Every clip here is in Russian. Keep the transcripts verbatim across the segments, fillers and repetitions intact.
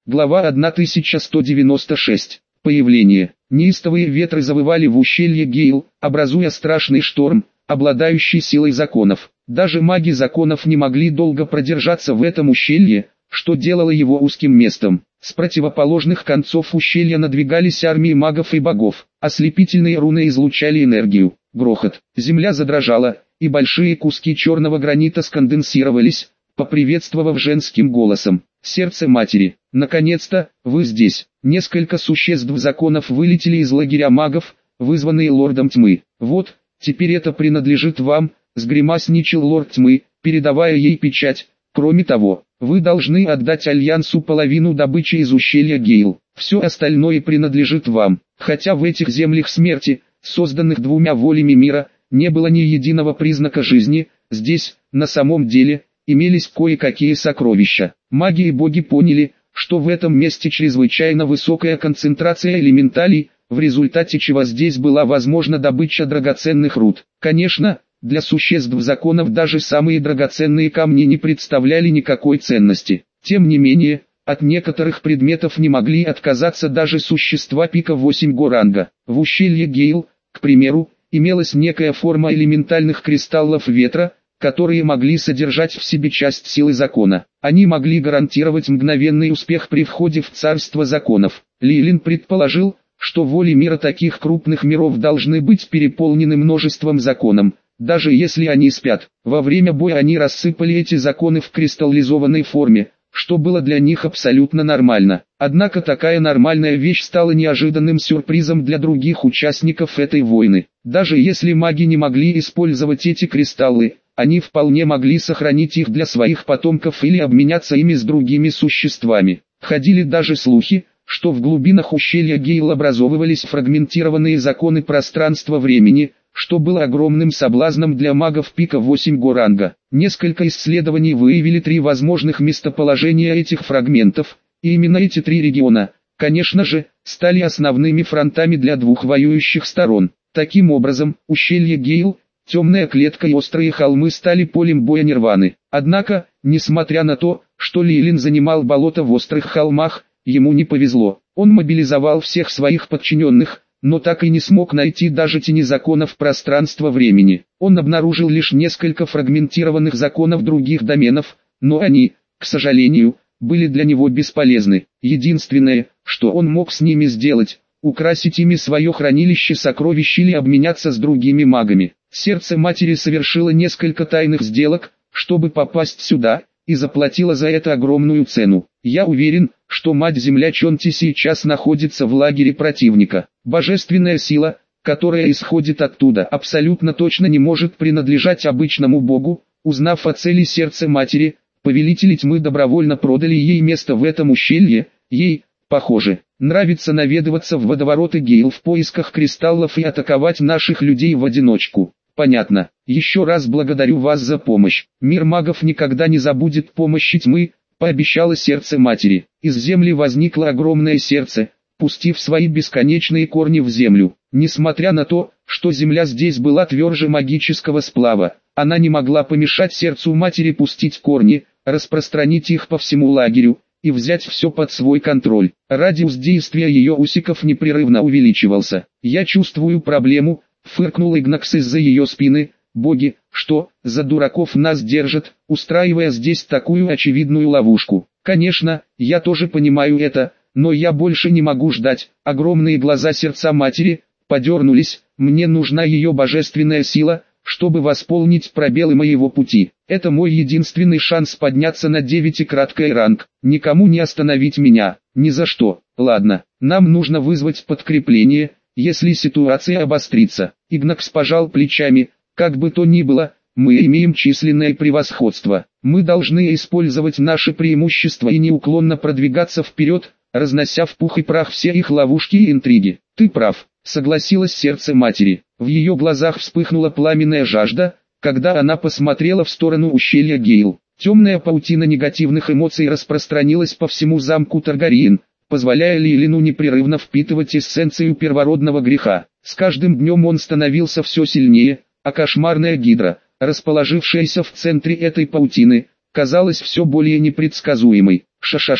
Глава тысяча сто девяносто шесть. Появление. Неистовые ветры завывали в ущелье Гейл, образуя страшный шторм, обладающий силой законов. Даже маги законов не могли долго продержаться в этом ущелье, что делало его узким местом. С противоположных концов ущелья надвигались армии магов и богов. Ослепительные руны излучали энергию. Грохот. Земля задрожала, и большие куски черного гранита сконденсировались, поприветствовав женским голосом. Сердце матери. Наконец-то, вы здесь. Несколько существ законов вылетели из лагеря магов, вызванные лордом тьмы. Вот, теперь это принадлежит вам, сгримасничал лорд тьмы, передавая ей печать. Кроме того, вы должны отдать Альянсу половину добычи из ущелья Гейл. Все остальное принадлежит вам. Хотя в этих землях смерти, созданных двумя волями мира, не было ни единого признака жизни, здесь, на самом деле, имелись кое-какие сокровища. Маги и боги поняли, что в этом месте чрезвычайно высокая концентрация элементалей, в результате чего здесь была возможна добыча драгоценных руд. Конечно, для существ законов даже самые драгоценные камни не представляли никакой ценности. Тем не менее, от некоторых предметов не могли отказаться даже существа пика восемь горанга. В ущелье Гейл, к примеру, имелась некая форма элементальных кристаллов ветра, которые могли содержать в себе часть силы закона. Они могли гарантировать мгновенный успех при входе в царство законов. Лилин предположил, что воли мира таких крупных миров должны быть переполнены множеством законов, даже если они спят. Во время боя они рассыпали эти законы в кристаллизованной форме, что было для них абсолютно нормально. Однако такая нормальная вещь стала неожиданным сюрпризом для других участников этой войны. Даже если маги не могли использовать эти кристаллы, они вполне могли сохранить их для своих потомков или обменяться ими с другими существами. Ходили даже слухи, что в глубинах ущелья Гейл образовывались фрагментированные законы пространства-времени, что было огромным соблазном для магов пика восемь горанга. Несколько исследований выявили три возможных местоположения этих фрагментов, и именно эти три региона, конечно же, стали основными фронтами для двух воюющих сторон. Таким образом, ущелье Гейл, темная клетка и острые холмы стали полем боя Нирваны. Однако, несмотря на то, что Лилин занимал болото в острых холмах, ему не повезло. Он мобилизовал всех своих подчиненных, но так и не смог найти даже тени законов пространства-времени. Он обнаружил лишь несколько фрагментированных законов других доменов, но они, к сожалению, были для него бесполезны. Единственное, что он мог с ними сделать, украсить ими свое хранилище сокровищ или обменяться с другими магами. Сердце матери совершило несколько тайных сделок, чтобы попасть сюда, и заплатила за это огромную цену. Я уверен, что Мать-Земля Чонти сейчас находится в лагере противника. Божественная сила, которая исходит оттуда, абсолютно точно не может принадлежать обычному богу. Узнав о цели сердца матери, повелители тьмы добровольно продали ей место в этом ущелье. Ей, похоже, нравится наведываться в водовороты Гейл в поисках кристаллов и атаковать наших людей в одиночку. Понятно. Еще раз благодарю вас за помощь. Мир магов никогда не забудет помощи тьмы, пообещало сердце матери. Из земли возникло огромное сердце, пустив свои бесконечные корни в землю. Несмотря на то, что земля здесь была тверже магического сплава, она не могла помешать сердцу матери пустить корни, распространить их по всему лагерю и взять все под свой контроль. Радиус действия ее усиков непрерывно увеличивался. Я чувствую проблему, фыркнул Игнакс из-за ее спины. Боги, что, за дураков нас держат, устраивая здесь такую очевидную ловушку? Конечно, я тоже понимаю это, но я больше не могу ждать. Огромные глаза сердца матери подернулись. Мне нужна ее божественная сила, чтобы восполнить пробелы моего пути. Это мой единственный шанс подняться на девятикратный ранг. Никому не остановить меня, ни за что. Ладно, нам нужно вызвать подкрепление, если ситуация обострится. Игнакс пожал плечами. Как бы то ни было, мы имеем численное превосходство. Мы должны использовать наши преимущества и неуклонно продвигаться вперед, разнося в пух и прах все их ловушки и интриги. Ты прав, согласилось сердце матери. В ее глазах вспыхнула пламенная жажда, когда она посмотрела в сторону ущелья Гейл. Темная паутина негативных эмоций распространилась по всему замку Таргариен, позволяя Лилину непрерывно впитывать эссенцию первородного греха. С каждым днем он становился все сильнее, а кошмарная гидра, расположившаяся в центре этой паутины, казалась все более непредсказуемой. Ша-ша-ша.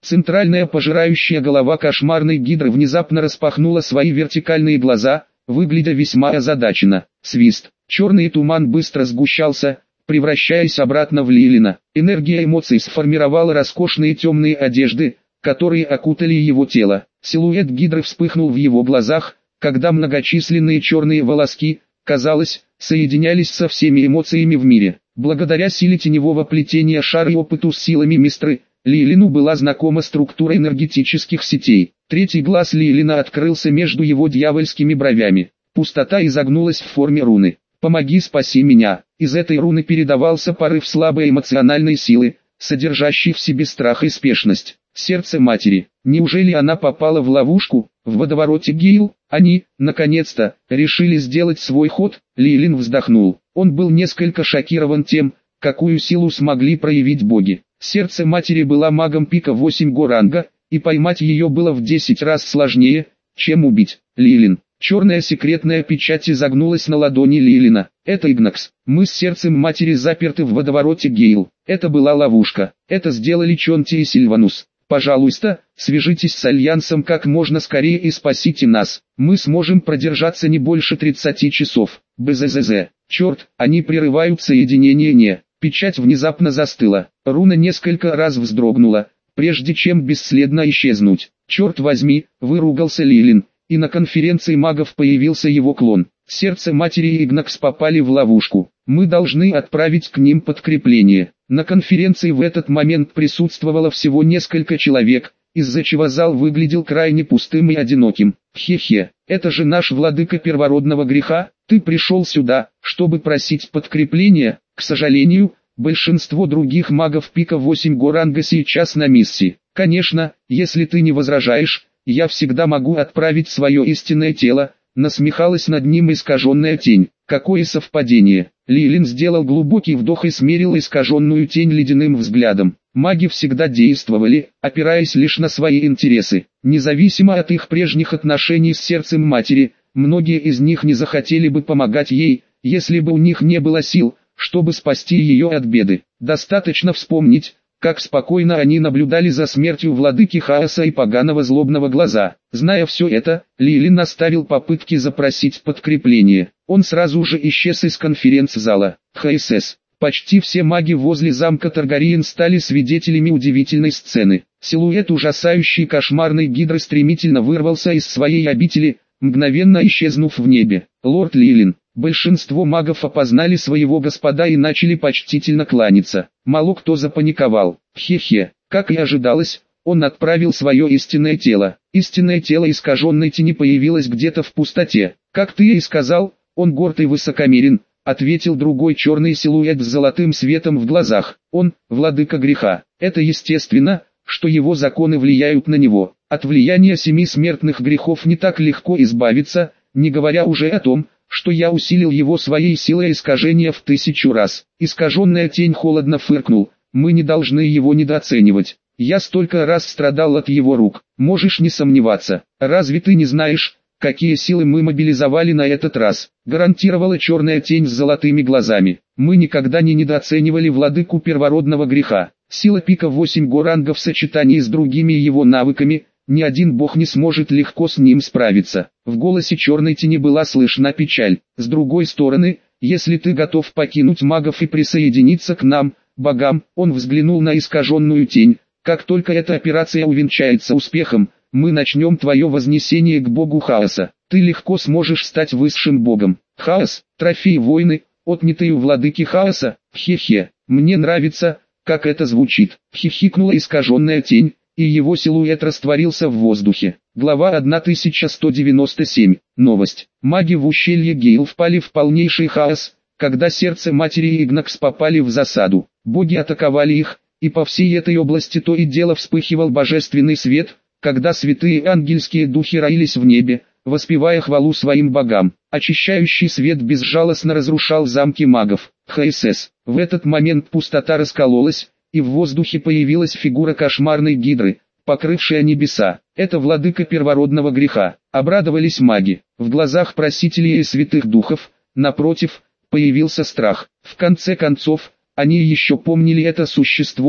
Центральная пожирающая голова кошмарной гидры внезапно распахнула свои вертикальные глаза, выглядя весьма озадаченно. Свист. Черный туман быстро сгущался, превращаясь обратно в Лилина. Энергия эмоций сформировала роскошные темные одежды, которые окутали его тело. Силуэт гидры вспыхнул в его глазах, когда многочисленные черные волоски, казалось, соединялись со всеми эмоциями в мире. Благодаря силе теневого плетения шара и опыту с силами Мистры, Лилину была знакома структура энергетических сетей. Третий глаз Лилина открылся между его дьявольскими бровями. Пустота изогнулась в форме руны. «Помоги, спаси меня». Из этой руны передавался порыв слабой эмоциональной силы, содержащий в себе страх и спешность. Сердце матери. Неужели она попала в ловушку? В водовороте Гейл? Они, наконец-то, решили сделать свой ход? Лилин вздохнул. Он был несколько шокирован тем, какую силу смогли проявить боги. Сердце матери была магом пика восемь го ранга, и поймать ее было в десять раз сложнее, чем убить. Лилин. Черная секретная печать изогнулась на ладони Лилина. Это Игнакс. Мы с сердцем матери заперты в водовороте Гейл. Это была ловушка. Это сделали Чонти и Сильванус. Пожалуйста, свяжитесь с Альянсом как можно скорее и спасите нас. Мы сможем продержаться не больше тридцати часов. БЗЗЗ. Черт, они прерывают соединение не. Печать внезапно застыла. Руна несколько раз вздрогнула, прежде чем бесследно исчезнуть. Черт возьми, выругался Лилин, и на конференции магов появился его клон. Сердце матери и Игнакс попали в ловушку. Мы должны отправить к ним подкрепление. На конференции в этот момент присутствовало всего несколько человек, из-за чего зал выглядел крайне пустым и одиноким. Хе-хе, это же наш владыка первородного греха, ты пришел сюда, чтобы просить подкрепления. К сожалению, большинство других магов пика восемь го ранга сейчас на миссии. Конечно, если ты не возражаешь, я всегда могу отправить свое истинное тело. Насмехалась над ним искаженная тень. Какое совпадение. Лилин сделал глубокий вдох и смерил искаженную тень ледяным взглядом. Маги всегда действовали, опираясь лишь на свои интересы. Независимо от их прежних отношений с сердцем матери, многие из них не захотели бы помогать ей, если бы у них не было сил, чтобы спасти ее от беды. Достаточно вспомнить, как спокойно они наблюдали за смертью владыки хаоса и поганого злобного глаза. Зная все это, Лилин оставил попытки запросить подкрепление. Он сразу же исчез из конференц-зала. ХСС. Почти все маги возле замка Таргариен стали свидетелями удивительной сцены. Силуэт ужасающей кошмарной гидры стремительно вырвался из своей обители, мгновенно исчезнув в небе. Лорд Лилин. Большинство магов опознали своего господа и начали почтительно кланяться. Мало кто запаниковал. Хе-хе, как и ожидалось, он отправил свое истинное тело. Истинное тело искаженной тени появилось где-то в пустоте. Как ты и сказал, он горд и высокомерен, ответил другой черный силуэт с золотым светом в глазах. Он, владыка греха. Это естественно, что его законы влияют на него. От влияния семи смертных грехов не так легко избавиться, не говоря уже о том, что я усилил его своей силой искажения в тысячу раз. Искаженная тень холодно фыркнул. Мы не должны его недооценивать. Я столько раз страдал от его рук. Можешь не сомневаться. Разве ты не знаешь, какие силы мы мобилизовали на этот раз? Гарантировала черная тень с золотыми глазами. Мы никогда не недооценивали владыку первородного греха. Сила пика восемь го ранга в сочетании с другими его навыками, ни один бог не сможет легко с ним справиться. В голосе черной тени была слышна печаль. С другой стороны, если ты готов покинуть магов и присоединиться к нам, богам, он взглянул на искаженную тень. Как только эта операция увенчается успехом, мы начнем твое вознесение к богу хаоса. Ты легко сможешь стать высшим богом. Хаос, трофей войны, отнятый у владыки хаоса. Хе-хе, мне нравится, как это звучит. Хихикнула искаженная тень, и его силуэт растворился в воздухе. Глава тысяча сто девяносто семь. Новость. Маги в ущелье Гейл впали в полнейший хаос, когда сердце матери и Игнакс попали в засаду. Боги атаковали их, и по всей этой области то и дело вспыхивал божественный свет, когда святые ангельские духи роились в небе, воспевая хвалу своим богам. Очищающий свет безжалостно разрушал замки магов. ХСС. В этот момент пустота раскололась, и в воздухе появилась фигура кошмарной гидры, покрывшая небеса. Это владыка первородного греха. Обрадовались маги. В глазах просителей и святых духов, напротив, появился страх. В конце концов, они еще помнили это существо,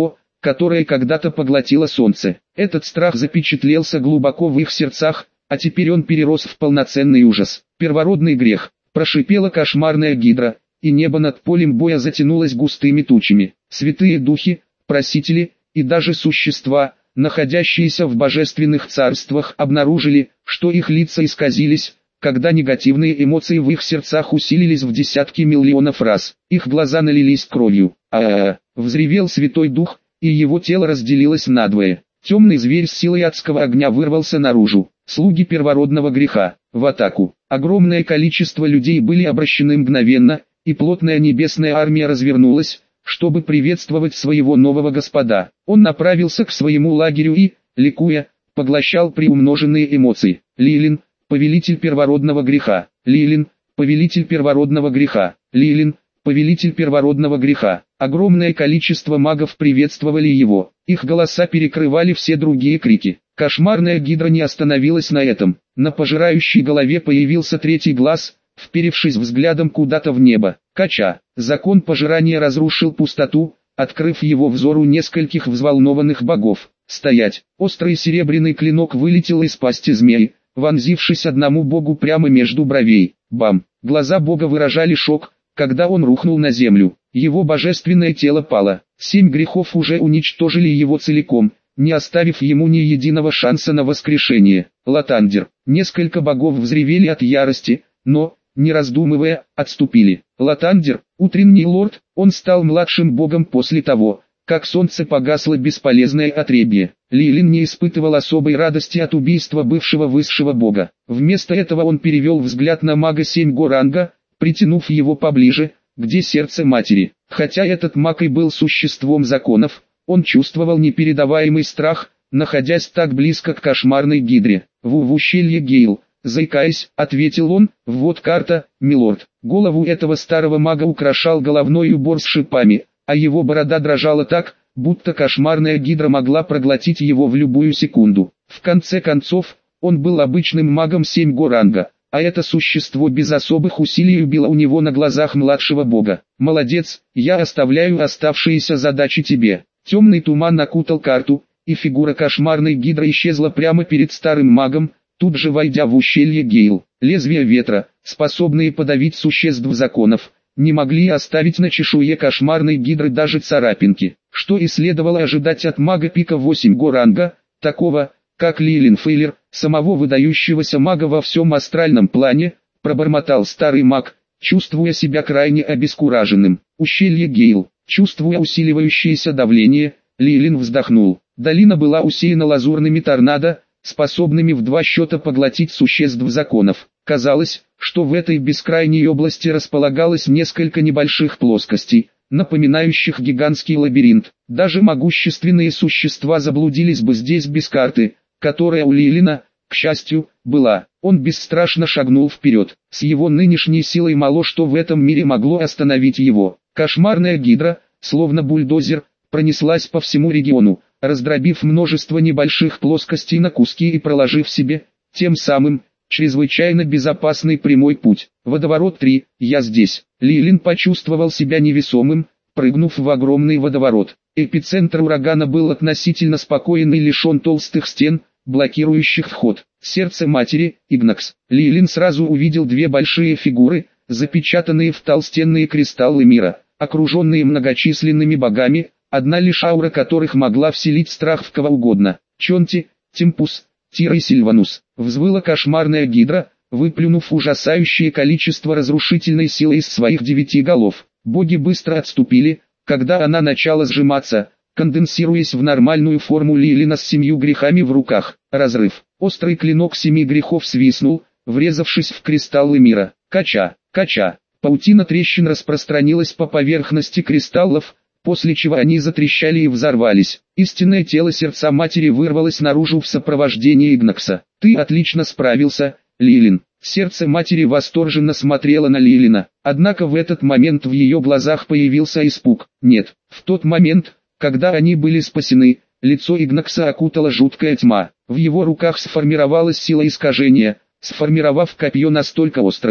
которое когда-то поглотило солнце. Этот страх запечатлелся глубоко в их сердцах, а теперь он перерос в полноценный ужас. «Первородный грех», – прошипела кошмарная гидра, и небо над полем боя затянулось густыми тучами. Святые духи, просители и даже существа, находящиеся в божественных царствах, обнаружили, что их лица исказились, когда негативные эмоции в их сердцах усилились в десятки миллионов раз. Их глаза налились кровью. А-а-а! Взревел Святой Дух, и его тело разделилось надвое. Темный зверь с силой адского огня вырвался наружу. Слуги первородного греха, в атаку. Огромное количество людей были обращены мгновенно, и плотная небесная армия развернулась, чтобы приветствовать своего нового господа. Он направился к своему лагерю и, ликуя, поглощал приумноженные эмоции. Лилин, повелитель первородного греха. Лилин, повелитель первородного греха. Лилин, повелитель первородного греха. Огромное количество магов приветствовали его. Их голоса перекрывали все другие крики. Кошмарная гидра не остановилась на этом. На пожирающей голове появился третий глаз, вперевшись взглядом куда-то в небо. Кача. Закон пожирания разрушил пустоту, открыв его взору нескольких взволнованных богов. Стоять. Острый серебряный клинок вылетел из пасти змеи, вонзившись одному богу прямо между бровей. Бам! Глаза бога выражали шок, когда он рухнул на землю. Его божественное тело пало. Семь грехов уже уничтожили его целиком, не оставив ему ни единого шанса на воскрешение. Латандер. Несколько богов взревели от ярости, но, не раздумывая, отступили. Латандер, утренний лорд, он стал младшим богом после того, как солнце погасло бесполезное отребье. Лилин не испытывал особой радости от убийства бывшего высшего бога. Вместо этого он перевел взгляд на мага семь горанга, притянув его поближе, где сердце матери. Хотя этот маг и был существом законов, он чувствовал непередаваемый страх, находясь так близко к кошмарной гидре. В, в ущелье Гейл, заикаясь, ответил он: «Вот карта, милорд». Голову этого старого мага украшал головной убор с шипами, а его борода дрожала так, будто кошмарная гидра могла проглотить его в любую секунду. В конце концов, он был обычным магом семь горанга, а это существо без особых усилий убило у него на глазах младшего бога. «Молодец, я оставляю оставшиеся задачи тебе». Темный туман окутал карту, и фигура кошмарной гидры исчезла прямо перед старым магом, тут же войдя в ущелье Гейл. Лезвия ветра, способные подавить существ законов, не могли оставить на чешуе кошмарной гидры даже царапинки, что и следовало ожидать от мага пика восемь горанга, такого, как Лилин Фейлер, самого выдающегося мага во всем астральном плане, пробормотал старый маг, чувствуя себя крайне обескураженным. Ущелье Гейл. Чувствуя усиливающееся давление, Лилин вздохнул. Долина была усеяна лазурными торнадо, способными в два счета поглотить существ законов. Казалось, что в этой бескрайней области располагалось несколько небольших плоскостей, напоминающих гигантский лабиринт. Даже могущественные существа заблудились бы здесь без карты, которая у Лилина, к счастью, была. Он бесстрашно шагнул вперед. С его нынешней силой мало что в этом мире могло остановить его. Кошмарная гидра, словно бульдозер, пронеслась по всему региону, раздробив множество небольших плоскостей на куски и проложив себе, тем самым, чрезвычайно безопасный прямой путь. Водоворот три. Я здесь. Лилин почувствовал себя невесомым, прыгнув в огромный водоворот. Эпицентр урагана был относительно спокоен и лишен толстых стен, блокирующих вход. Сердце матери, Игнакс. Лилин сразу увидел две большие фигуры, запечатанные в толстенные кристаллы мира, окруженные многочисленными богами, одна лишь аура которых могла вселить страх в кого угодно. Чонти, Темпус, Тира и Сильванус. Взвыла кошмарная гидра, выплюнув ужасающее количество разрушительной силы из своих девяти голов. Боги быстро отступили, когда она начала сжиматься, конденсируясь в нормальную форму Лилина с семью грехами в руках. Разрыв. Острый клинок семи грехов свистнул, врезавшись в кристаллы мира. Кача, кача. Паутина трещин распространилась по поверхности кристаллов, после чего они затрещали и взорвались. Истинное тело сердца матери вырвалось наружу в сопровождении Игнакса. «Ты отлично справился, Лилин». Сердце матери восторженно смотрело на Лилина, однако в этот момент в ее глазах появился испуг. Нет, в тот момент, когда они были спасены, лицо Игнакса окутала жуткая тьма. В его руках сформировалась сила искажения, сформировав копье настолько острое,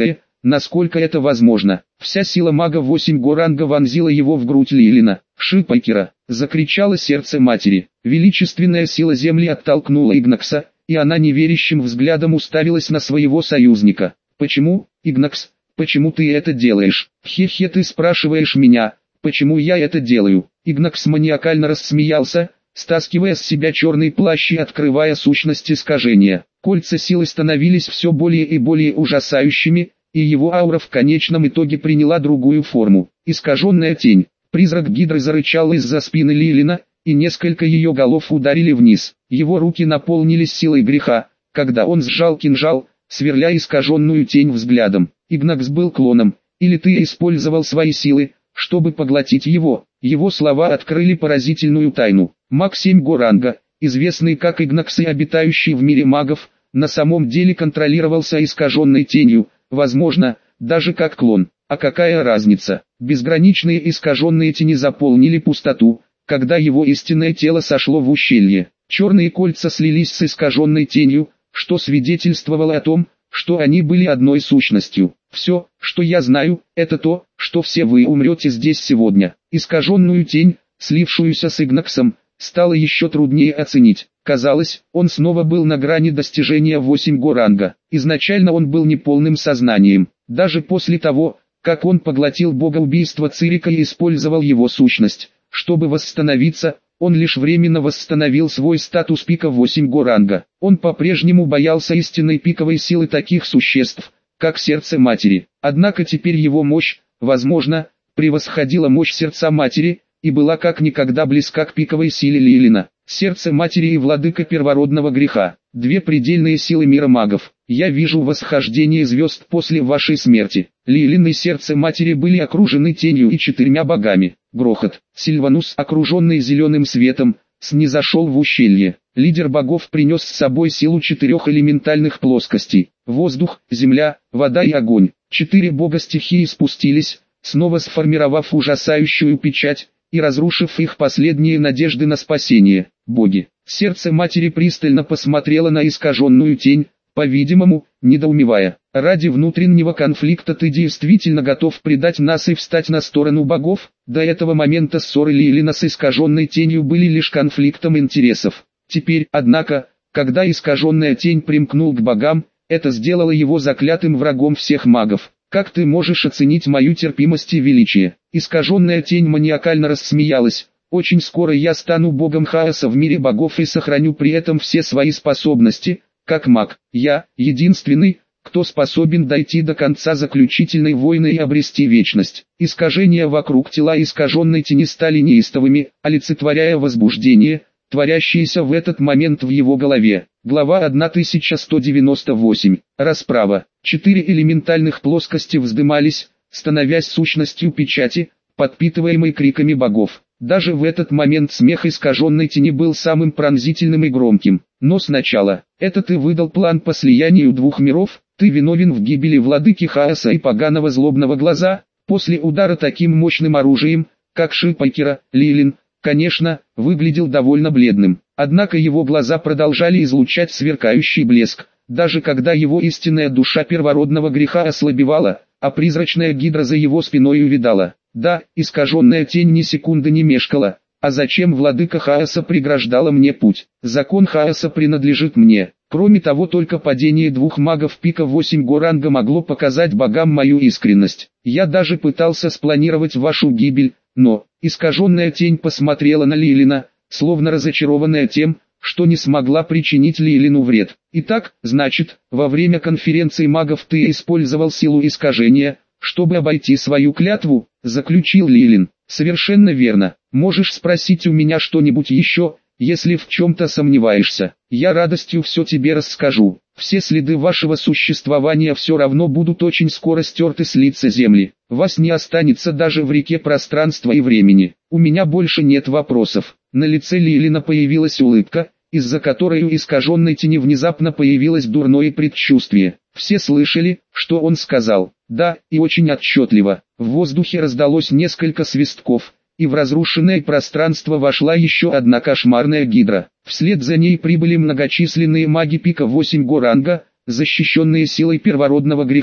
насколько это возможно. Вся сила мага восемь го ранга вонзила его в грудь Лилина. «Шипайкера!» — закричало сердце матери. Величественная сила земли оттолкнула Игнакса, и она неверящим взглядом уставилась на своего союзника. «Почему, Игнакс, почему ты это делаешь? Хе-хе, ты спрашиваешь меня, почему я это делаю?» Игнакс маниакально рассмеялся, стаскивая с себя черный плащ и открывая сущность искажения. Кольца силы становились все более и более ужасающими, и его аура в конечном итоге приняла другую форму. Искаженная тень. Призрак Гидры зарычал из-за спины Лилина, и несколько ее голов ударили вниз. Его руки наполнились силой греха, когда он сжал кинжал, сверля искаженную тень взглядом. Игнакс был клоном, или ты использовал свои силы, чтобы поглотить его. Его слова открыли поразительную тайну. Маг семь го ранга, известный как Игнакс и обитающий в мире магов, на самом деле контролировался искаженной тенью, возможно, даже как клон. А какая разница? Безграничные искаженные тени заполнили пустоту, когда его истинное тело сошло в ущелье. Черные кольца слились с искаженной тенью, что свидетельствовало о том, что они были одной сущностью. Все, что я знаю, это то, что все вы умрете здесь сегодня. Искаженную тень, слившуюся с Игнаксом, стало еще труднее оценить. Казалось, он снова был на грани достижения восемь го ранга. Изначально он был неполным сознанием. Даже после того, как он поглотил бога убийства Цирика и использовал его сущность, чтобы восстановиться, он лишь временно восстановил свой статус пика восемь го ранга. Он по-прежнему боялся истинной пиковой силы таких существ, как сердце матери. Однако теперь его мощь, возможно, превосходила мощь сердца матери, и была как никогда близка к пиковой силе Лилина. Сердце матери и владыка первородного греха. Две предельные силы мира магов. Я вижу восхождение звезд после вашей смерти. Лилин и сердце матери были окружены тенью и четырьмя богами. Грохот. Сильванус, окруженный зеленым светом, снизошел в ущелье. Лидер богов принес с собой силу четырех элементальных плоскостей. Воздух, земля, вода и огонь. Четыре бога стихии спустились, снова сформировав ужасающую печать, и разрушив их последние надежды на спасение. Боги. Сердце матери пристально посмотрело на искаженную тень, по-видимому, недоумевая. Ради внутреннего конфликта ты действительно готов предать нас и встать на сторону богов? До этого момента ссоры Лилина с искаженной тенью были лишь конфликтом интересов. Теперь, однако, когда искаженная тень примкнул к богам, это сделало его заклятым врагом всех магов. Как ты можешь оценить мою терпимость и величие? Искаженная тень маниакально рассмеялась. Очень скоро я стану богом хаоса в мире богов и сохраню при этом все свои способности, как маг. Я, единственный, кто способен дойти до конца заключительной войны и обрести вечность. Искажения вокруг тела искаженной тени стали неистовыми, олицетворяя возбуждение, творящееся в этот момент в его голове. Глава тысяча сто девяносто восемь. Расправа. Четыре элементальных плоскости вздымались, становясь сущностью печати, подпитываемой криками богов. Даже в этот момент смех искаженной тени был самым пронзительным и громким. Но сначала, это ты выдал план по слиянию двух миров, ты виновен в гибели владыки хаоса и поганого злобного глаза. После удара таким мощным оружием, как Шипайкера, Лилин, конечно, выглядел довольно бледным. Однако его глаза продолжали излучать сверкающий блеск, даже когда его истинная душа первородного греха ослабевала, а призрачная гидра за его спиной увидала. Да, искаженная тень ни секунды не мешкала. А зачем владыка хаоса преграждала мне путь? Закон хаоса принадлежит мне. Кроме того, только падение двух магов пика восемь го ранга могло показать богам мою искренность. Я даже пытался спланировать вашу гибель, но искаженная тень посмотрела на Лилина, словно разочарованная тем, что не смогла причинить Лилину вред. Итак, значит, во время конференции магов ты использовал силу искажения, чтобы обойти свою клятву, заключил Лилин. Совершенно верно. Можешь спросить у меня что-нибудь еще, если в чем-то сомневаешься. Я радостью все тебе расскажу. Все следы вашего существования все равно будут очень скоро стерты с лица земли. Вас не останется даже в реке пространства и времени. У меня больше нет вопросов. На лице Лилина появилась улыбка, из-за которой у искаженной тени внезапно появилось дурное предчувствие. Все слышали, что он сказал. Да, и очень отчетливо. В воздухе раздалось несколько свистков, и в разрушенное пространство вошла еще одна кошмарная гидра. Вслед за ней прибыли многочисленные маги пика восемь го ранга, защищенные силой первородного греха.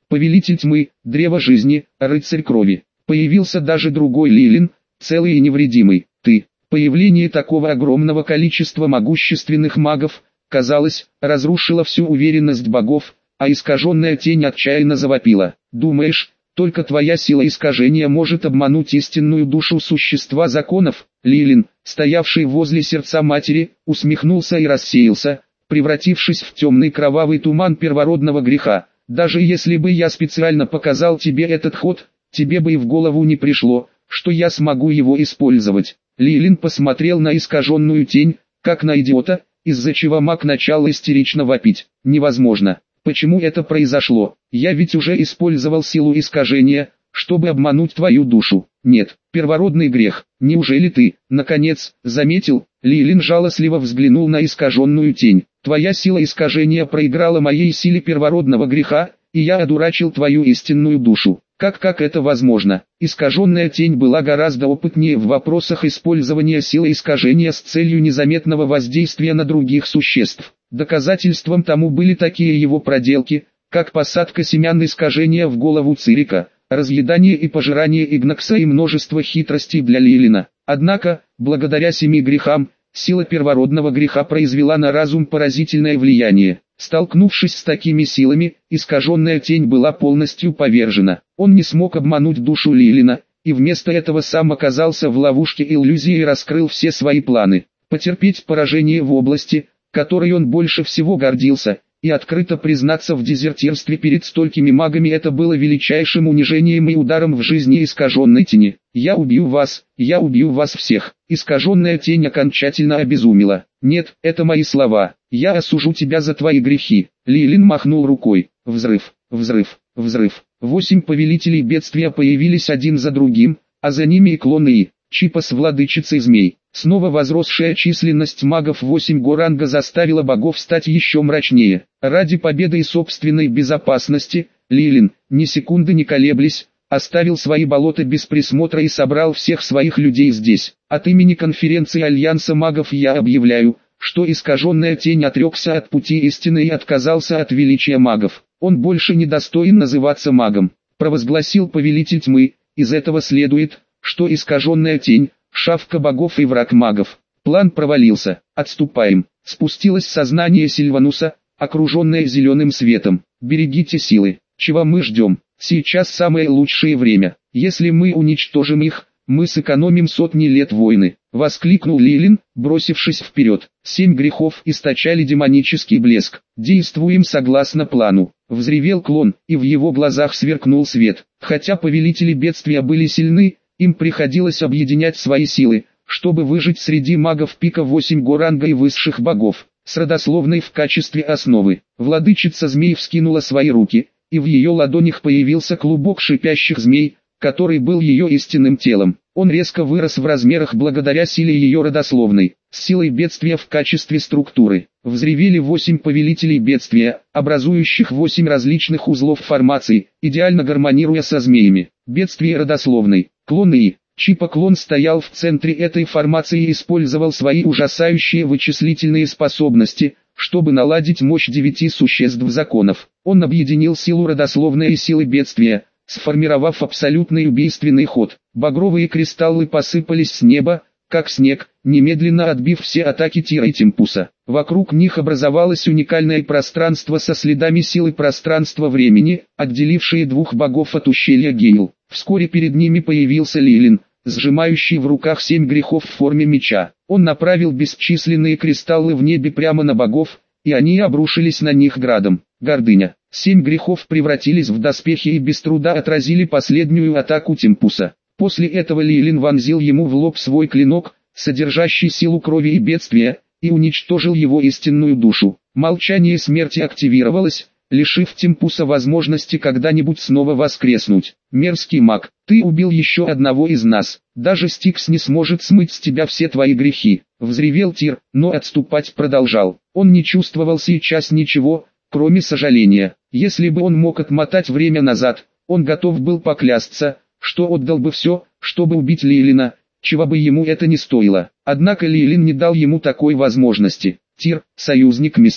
повелитель тьмы, древо жизни, рыцарь крови. Появился даже другой Лилин, целый и невредимый. Ты. Появление такого огромного количества могущественных магов, казалось, разрушило всю уверенность богов, а искаженная тень отчаянно завопила. Думаешь, только твоя сила искажения может обмануть истинную душу существа законов? Лилин, стоявший возле сердца матери, усмехнулся и рассеялся, превратившись в темный кровавый туман первородного греха. Даже если бы я специально показал тебе этот ход, тебе бы и в голову не пришло, что я смогу его использовать. Лилин посмотрел на искаженную тень, как на идиота, из-за чего маг начал истерично вопить. Невозможно. Почему это произошло? Я ведь уже использовал силу искажения, чтобы обмануть твою душу. Нет, первородный грех. Неужели ты, наконец, заметил? Лилин жалостливо взглянул на искаженную тень. Твоя сила искажения проиграла моей силе первородного греха, и я одурачил твою истинную душу. Как как это возможно? Искаженная тень была гораздо опытнее в вопросах использования силы искажения с целью незаметного воздействия на других существ. Доказательством тому были такие его проделки, как посадка семян искажения в голову Цирика, разъедание и пожирание Игнакса и множество хитростей для Лилина. Однако, благодаря семи грехам, сила первородного греха произвела на разум поразительное влияние. Столкнувшись с такими силами, искаженная тень была полностью повержена. Он не смог обмануть душу Лилина, и вместо этого сам оказался в ловушке иллюзии и раскрыл все свои планы. Потерпеть поражение в области, которой он больше всего гордился, и открыто признаться в дезертирстве перед столькими магами — это было величайшим унижением и ударом в жизни искаженной тени. «Я убью вас, я убью вас всех». Искаженная тень окончательно обезумела. «Нет, это мои слова. Я осужу тебя за твои грехи». Лилин махнул рукой. Взрыв, взрыв, взрыв. Восемь повелителей бедствия появились один за другим, а за ними и клоны И. Чипа с владычицей змей. Снова возросшая численность магов восемь горанга заставила богов стать еще мрачнее. Ради победы и собственной безопасности, Лилин, ни секунды не колеблясь, оставил свои болота без присмотра и собрал всех своих людей здесь. От имени конференции Альянса магов я объявляю, что искаженная тень отрекся от пути истины и отказался от величия магов. Он больше не достоин называться магом, провозгласил повелитель тьмы. Из этого следует, что искаженная тень — шавка богов и враг магов. План провалился. Отступаем. Спустилось сознание Сильвануса, окруженное зеленым светом. Берегите силы. Чего мы ждем? Сейчас самое лучшее время. Если мы уничтожим их, мы сэкономим сотни лет войны. Воскликнул Лилин, бросившись вперед. Семь грехов источали демонический блеск. Действуем согласно плану. Взревел клон, и в его глазах сверкнул свет. Хотя повелители бедствия были сильны, им приходилось объединять свои силы, чтобы выжить среди магов пика восемь горанга и высших богов. С родословной в качестве основы, владычица змей вскинула свои руки, и в ее ладонях появился клубок шипящих змей, который был ее истинным телом. Он резко вырос в размерах благодаря силе ее родословной, с силой бедствия в качестве структуры. Взревели восемь повелителей бедствия, образующих восемь различных узлов формаций, идеально гармонируя со змеями. Бедствие родословной. Клон И. Чипа-клон стоял в центре этой формации и использовал свои ужасающие вычислительные способности, чтобы наладить мощь девяти существ законов. Он объединил силу родословной и силы бедствия, сформировав абсолютный убийственный ход. Багровые кристаллы посыпались с неба, как снег, немедленно отбив все атаки Тира и Темпуса. Вокруг них образовалось уникальное пространство со следами силы пространства-времени, отделившие двух богов от ущелья Гейл. Вскоре перед ними появился Лилин, сжимающий в руках семь грехов в форме меча. Он направил бесчисленные кристаллы в небе прямо на богов, и они обрушились на них градом. Гордыня. Семь грехов превратились в доспехи и без труда отразили последнюю атаку Темпуса. После этого Лилин вонзил ему в лоб свой клинок, содержащий силу крови и бедствия, и уничтожил его истинную душу. Молчание смерти активировалось, лишив Темпуса возможности когда-нибудь снова воскреснуть. Мерзкий маг, ты убил еще одного из нас. Даже Стикс не сможет смыть с тебя все твои грехи. Взревел Тир, но отступать продолжал. Он не чувствовал сейчас ничего, кроме сожаления. Если бы он мог отмотать время назад, он готов был поклясться, что отдал бы все, чтобы убить Лилина, чего бы ему это ни стоило. Однако Лилин не дал ему такой возможности. Тир, союзник Мистры,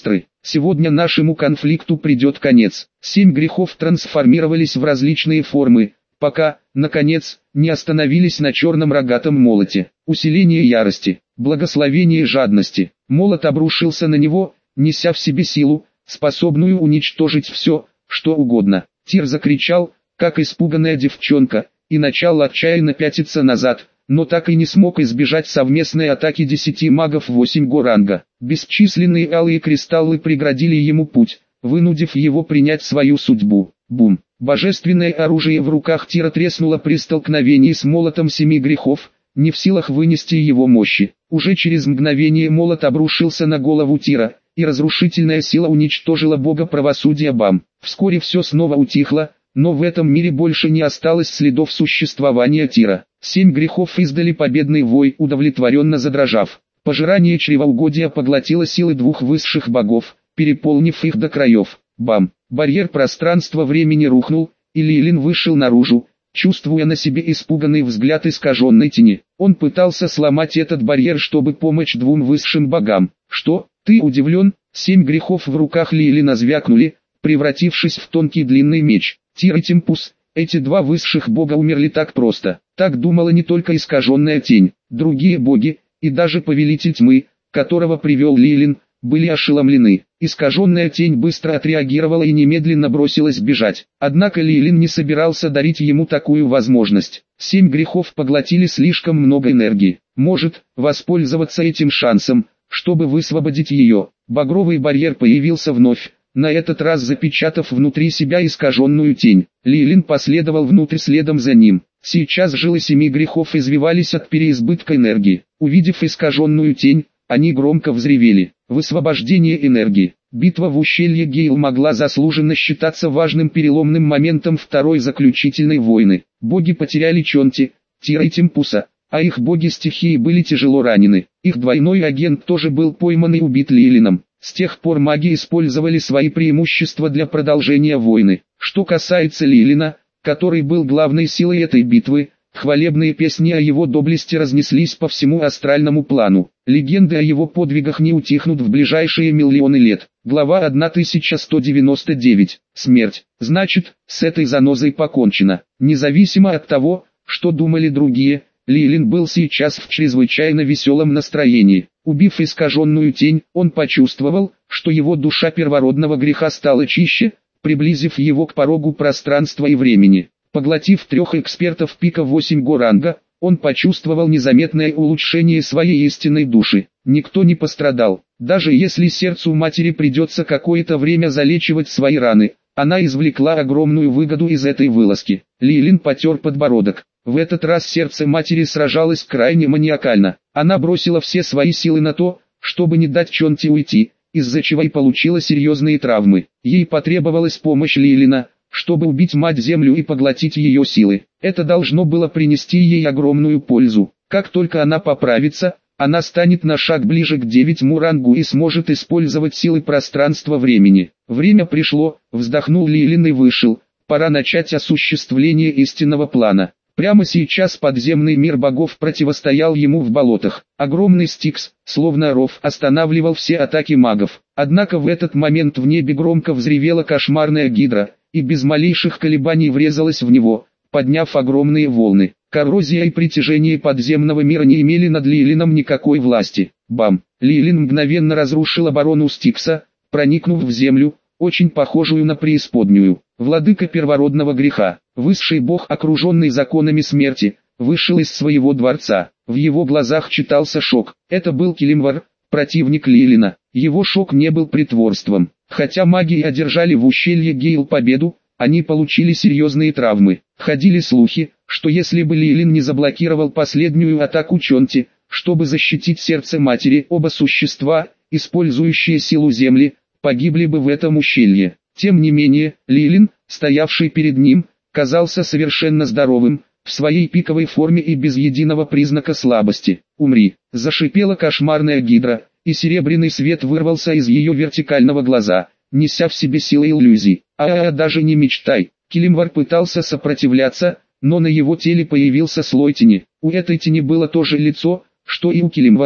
Сегодня нашему конфликту придет конец. Семь грехов трансформировались в различные формы, пока, наконец, не остановились на черном рогатом молоте. Усиление ярости, благословение жадности. Молот обрушился на него, неся в себе силу, способную уничтожить все, что угодно. Тир закричал, как испуганная девчонка, и начал отчаянно пятиться назад, но так и не смог избежать совместной атаки десяти магов восемь го ранга. Бесчисленные алые кристаллы преградили ему путь, вынудив его принять свою судьбу. Бум! Божественное оружие в руках Тира треснуло при столкновении с молотом семи грехов, не в силах вынести его мощи. Уже через мгновение молот обрушился на голову Тира, и разрушительная сила уничтожила бога правосудия Бам. Вскоре все снова утихло, но в этом мире больше не осталось следов существования Тира. Семь грехов издали победный вой, удовлетворенно задрожав. Пожирание чревоугодия поглотило силы двух высших богов, переполнив их до краев. Бам! Барьер пространства-времени рухнул, и Лилин вышел наружу, чувствуя на себе испуганный взгляд искаженной тени. Он пытался сломать этот барьер, чтобы помочь двум высшим богам. «Что, ты удивлен?» Семь грехов в руках Лилина звякнули, превратившись в тонкий длинный меч. Тир и Темпус, эти два высших бога умерли так просто. Так думала не только искаженная тень. Другие боги, и даже повелитель тьмы, которого привел Лилин, были ошеломлены. Искаженная тень быстро отреагировала и немедленно бросилась бежать. Однако Лилин не собирался дарить ему такую возможность. Семь грехов поглотили слишком много энергии. Может, воспользоваться этим шансом, чтобы высвободить ее. Багровый барьер появился вновь, на этот раз запечатав внутри себя искаженную тень. Лилин последовал внутрь следом за ним. Сейчас жилы семи грехов извивались от переизбытка энергии. Увидев искаженную тень, они громко взревели. Высвобождение энергии. Битва в ущелье Гейл могла заслуженно считаться важным переломным моментом второй заключительной войны. Боги потеряли Чонти, Тира и Темпуса, а их боги стихии были тяжело ранены. Их двойной агент тоже был пойман и убит Лилином. С тех пор маги использовали свои преимущества для продолжения войны. Что касается Лилина, который был главной силой этой битвы, хвалебные песни о его доблести разнеслись по всему астральному плану. Легенды о его подвигах не утихнут в ближайшие миллионы лет. Глава тысяча сто девяносто девять. Смерть. Значит, с этой занозой покончено. Независимо от того, что думали другие, Лилин был сейчас в чрезвычайно веселом настроении. Убив искаженную тень, он почувствовал, что его душа первородного греха стала чище, приблизив его к порогу пространства и времени. Поглотив трех экспертов пика восемь го ранга, он почувствовал незаметное улучшение своей истинной души. Никто не пострадал. Даже если сердцу матери придется какое-то время залечивать свои раны, она извлекла огромную выгоду из этой вылазки. Лилин потер подбородок. В этот раз сердце матери сражалось крайне маниакально. Она бросила все свои силы на то, чтобы не дать Чонти уйти, из-за чего и получила серьезные травмы. Ей потребовалась помощь Лилина, чтобы убить мать-землю и поглотить ее силы. Это должно было принести ей огромную пользу. Как только она поправится, она станет на шаг ближе к девятому рангу и сможет использовать силы пространства-времени. Время пришло, вздохнул Лилин и вышел. Пора начать осуществление истинного плана. Прямо сейчас подземный мир богов противостоял ему в болотах. Огромный Стикс, словно ров, останавливал все атаки магов. Однако в этот момент в небе громко взревела кошмарная гидра, и без малейших колебаний врезалась в него, подняв огромные волны. Коррозия и притяжение подземного мира не имели над Лилином никакой власти. Бам! Лилин мгновенно разрушил оборону Стикса, проникнув в землю, очень похожую на преисподнюю. Владыка первородного греха, высший бог, окруженный законами смерти, вышел из своего дворца. В его глазах читался шок. Это был Килимвар, противник Лилина. Его шок не был притворством. Хотя маги и одержали в ущелье Гейл победу, они получили серьезные травмы. Ходили слухи, что если бы Лилин не заблокировал последнюю атаку Чонти, чтобы защитить сердце матери, оба существа, использующие силу земли, погибли бы в этом ущелье. Тем не менее, Лилин, стоявший перед ним, казался совершенно здоровым, в своей пиковой форме и без единого признака слабости. «Умри!» – зашипела кошмарная гидра, и серебряный свет вырвался из ее вертикального глаза, неся в себе силы иллюзий. А-а-а, даже не мечтай. Килимвар пытался сопротивляться, но на его теле появился слой тени. У этой тени было то же лицо, что и у Килимвара,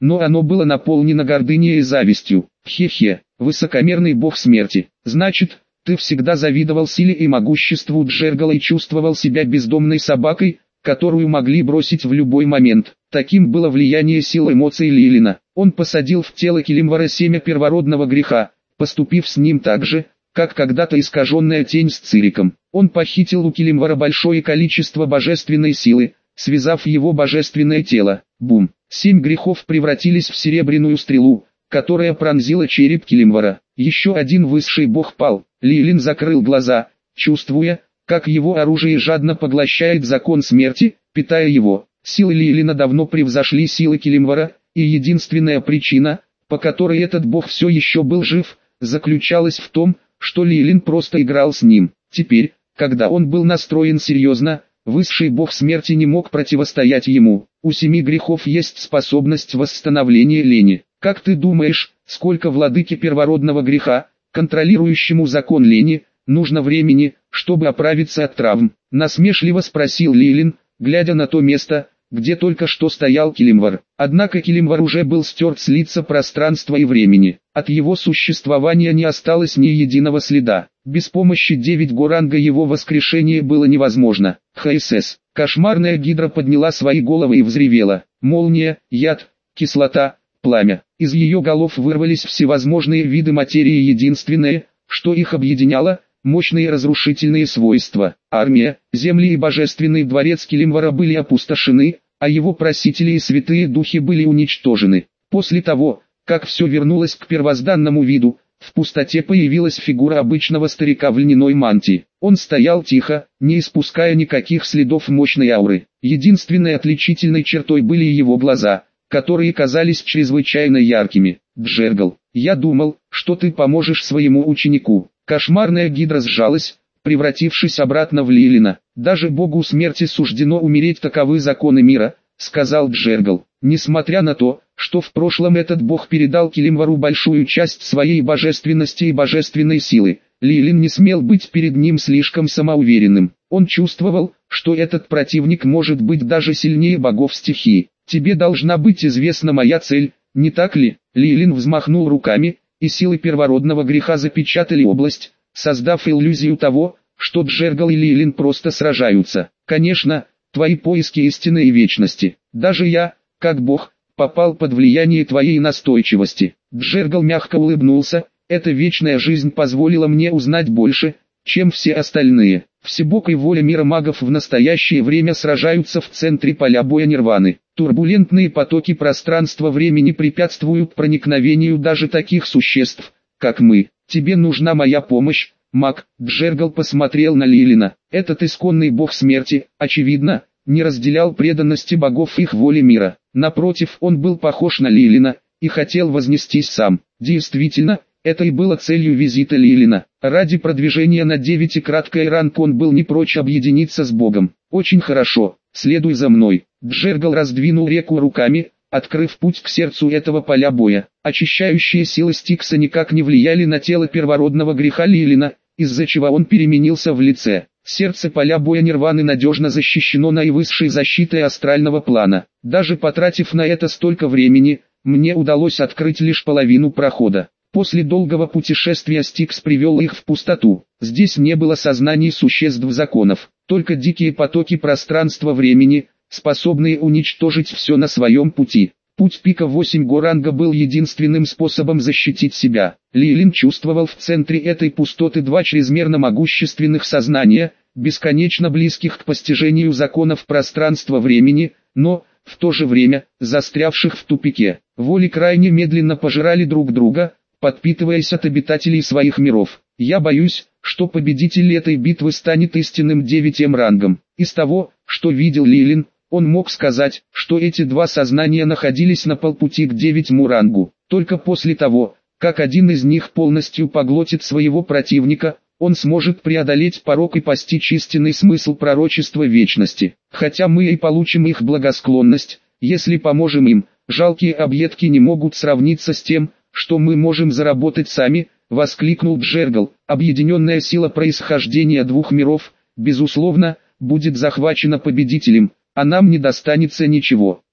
но оно было наполнено гордыней и завистью. Хе-хе, высокомерный бог смерти. Значит, ты всегда завидовал силе и могуществу Джергала и чувствовал себя бездомной собакой, которую могли бросить в любой момент. Таким было влияние сил эмоций Лилина. Он посадил в тело Килимвара семя первородного греха, поступив с ним так же, как когда-то искаженная тень с Цириком. Он похитил у Килимвара большое количество божественной силы, связав его божественное тело. Бум! Семь грехов превратились в серебряную стрелу, которая пронзила череп Килимвара. Еще один высший бог пал. Лилин закрыл глаза, чувствуя, как его оружие жадно поглощает закон смерти, питая его. Силы Лилина давно превзошли силы Килимвара, и единственная причина, по которой этот бог все еще был жив, заключалась в том, что Лилин просто играл с ним. Теперь, когда он был настроен серьезно, высший бог смерти не мог противостоять ему. У семи грехов есть способность восстановления лени. Как ты думаешь, сколько владыке первородного греха, контролирующему закон лени, нужно времени, чтобы оправиться от травм? Насмешливо спросил Лилин, глядя на то место, где только что стоял Килимвар. Однако Килимвар уже был стерт с лица пространства и времени. От его существования не осталось ни единого следа. Без помощи девять Горанга его воскрешение было невозможно. ХСС. Кошмарная гидра подняла свои головы и взревела. Молния, яд, кислота, пламя. Из ее голов вырвались всевозможные виды материи. Единственное, что их объединяло, мощные разрушительные свойства. Армия, земли и божественный дворец Килимвара были опустошены, а его просители и святые духи были уничтожены. После того, как все вернулось к первозданному виду, в пустоте появилась фигура обычного старика в льняной мантии. Он стоял тихо, не испуская никаких следов мощной ауры. Единственной отличительной чертой были его глаза, которые казались чрезвычайно яркими. Джергал, я думал, что ты поможешь своему ученику. Кошмарная гидра сжалась, превратившись обратно в Лилина. Даже богу смерти суждено умереть, таковы законы мира, сказал Джергал. Несмотря на то, что в прошлом этот бог передал Килимвару большую часть своей божественности и божественной силы, Лилин не смел быть перед ним слишком самоуверенным. Он чувствовал, что этот противник может быть даже сильнее богов стихии. Тебе должна быть известна моя цель, не так ли? Лилин взмахнул руками, и силы первородного греха запечатали область, создав иллюзию того, что Джергал и Лилин просто сражаются. Конечно, твои поиски истины и вечности. Даже я, как бог, попал под влияние твоей настойчивости. Джергал мягко улыбнулся. Эта вечная жизнь позволила мне узнать больше, чем все остальные. Всебокой воля мира магов в настоящее время сражаются в центре поля боя Нирваны. Турбулентные потоки пространства-времени препятствуют проникновению даже таких существ, как мы. Тебе нужна моя помощь, маг. Джергал посмотрел на Лилина. Этот исконный бог смерти, очевидно, не разделял преданности богов их воле мира. Напротив, он был похож на Лилина, и хотел вознестись сам. Действительно, это и было целью визита Лилина. Ради продвижения на девять и краткий ранг он был не прочь объединиться с богом. Очень хорошо, следуй за мной. Джергал раздвинул реку руками, открыв путь к сердцу этого поля боя. Очищающие силы Стикса никак не влияли на тело первородного греха Лилина, из-за чего он переменился в лице. Сердце поля боя Нирваны надежно защищено наивысшей защитой астрального плана. Даже потратив на это столько времени, мне удалось открыть лишь половину прохода. После долгого путешествия Стикс привел их в пустоту. Здесь не было сознаний существ законов, только дикие потоки пространства-времени, способные уничтожить все на своем пути. Путь пика восемь Горанга был единственным способом защитить себя. Лилин чувствовал в центре этой пустоты два чрезмерно могущественных сознания, бесконечно близких к постижению законов пространства-времени, но, в то же время, застрявших в тупике. Воли крайне медленно пожирали друг друга, подпитываясь от обитателей своих миров. Я боюсь, что победитель этой битвы станет истинным девятым рангом. Из того, что видел Лилин, он мог сказать, что эти два сознания находились на полпути к девятому рангу. Только после того, как один из них полностью поглотит своего противника, он сможет преодолеть порог и постичь истинный смысл пророчества вечности. Хотя мы и получим их благосклонность, если поможем им, жалкие объедки не могут сравниться с тем, что мы можем заработать сами, воскликнул Джергал. Объединенная сила происхождения двух миров, безусловно, будет захвачена победителем, а нам не достанется ничего.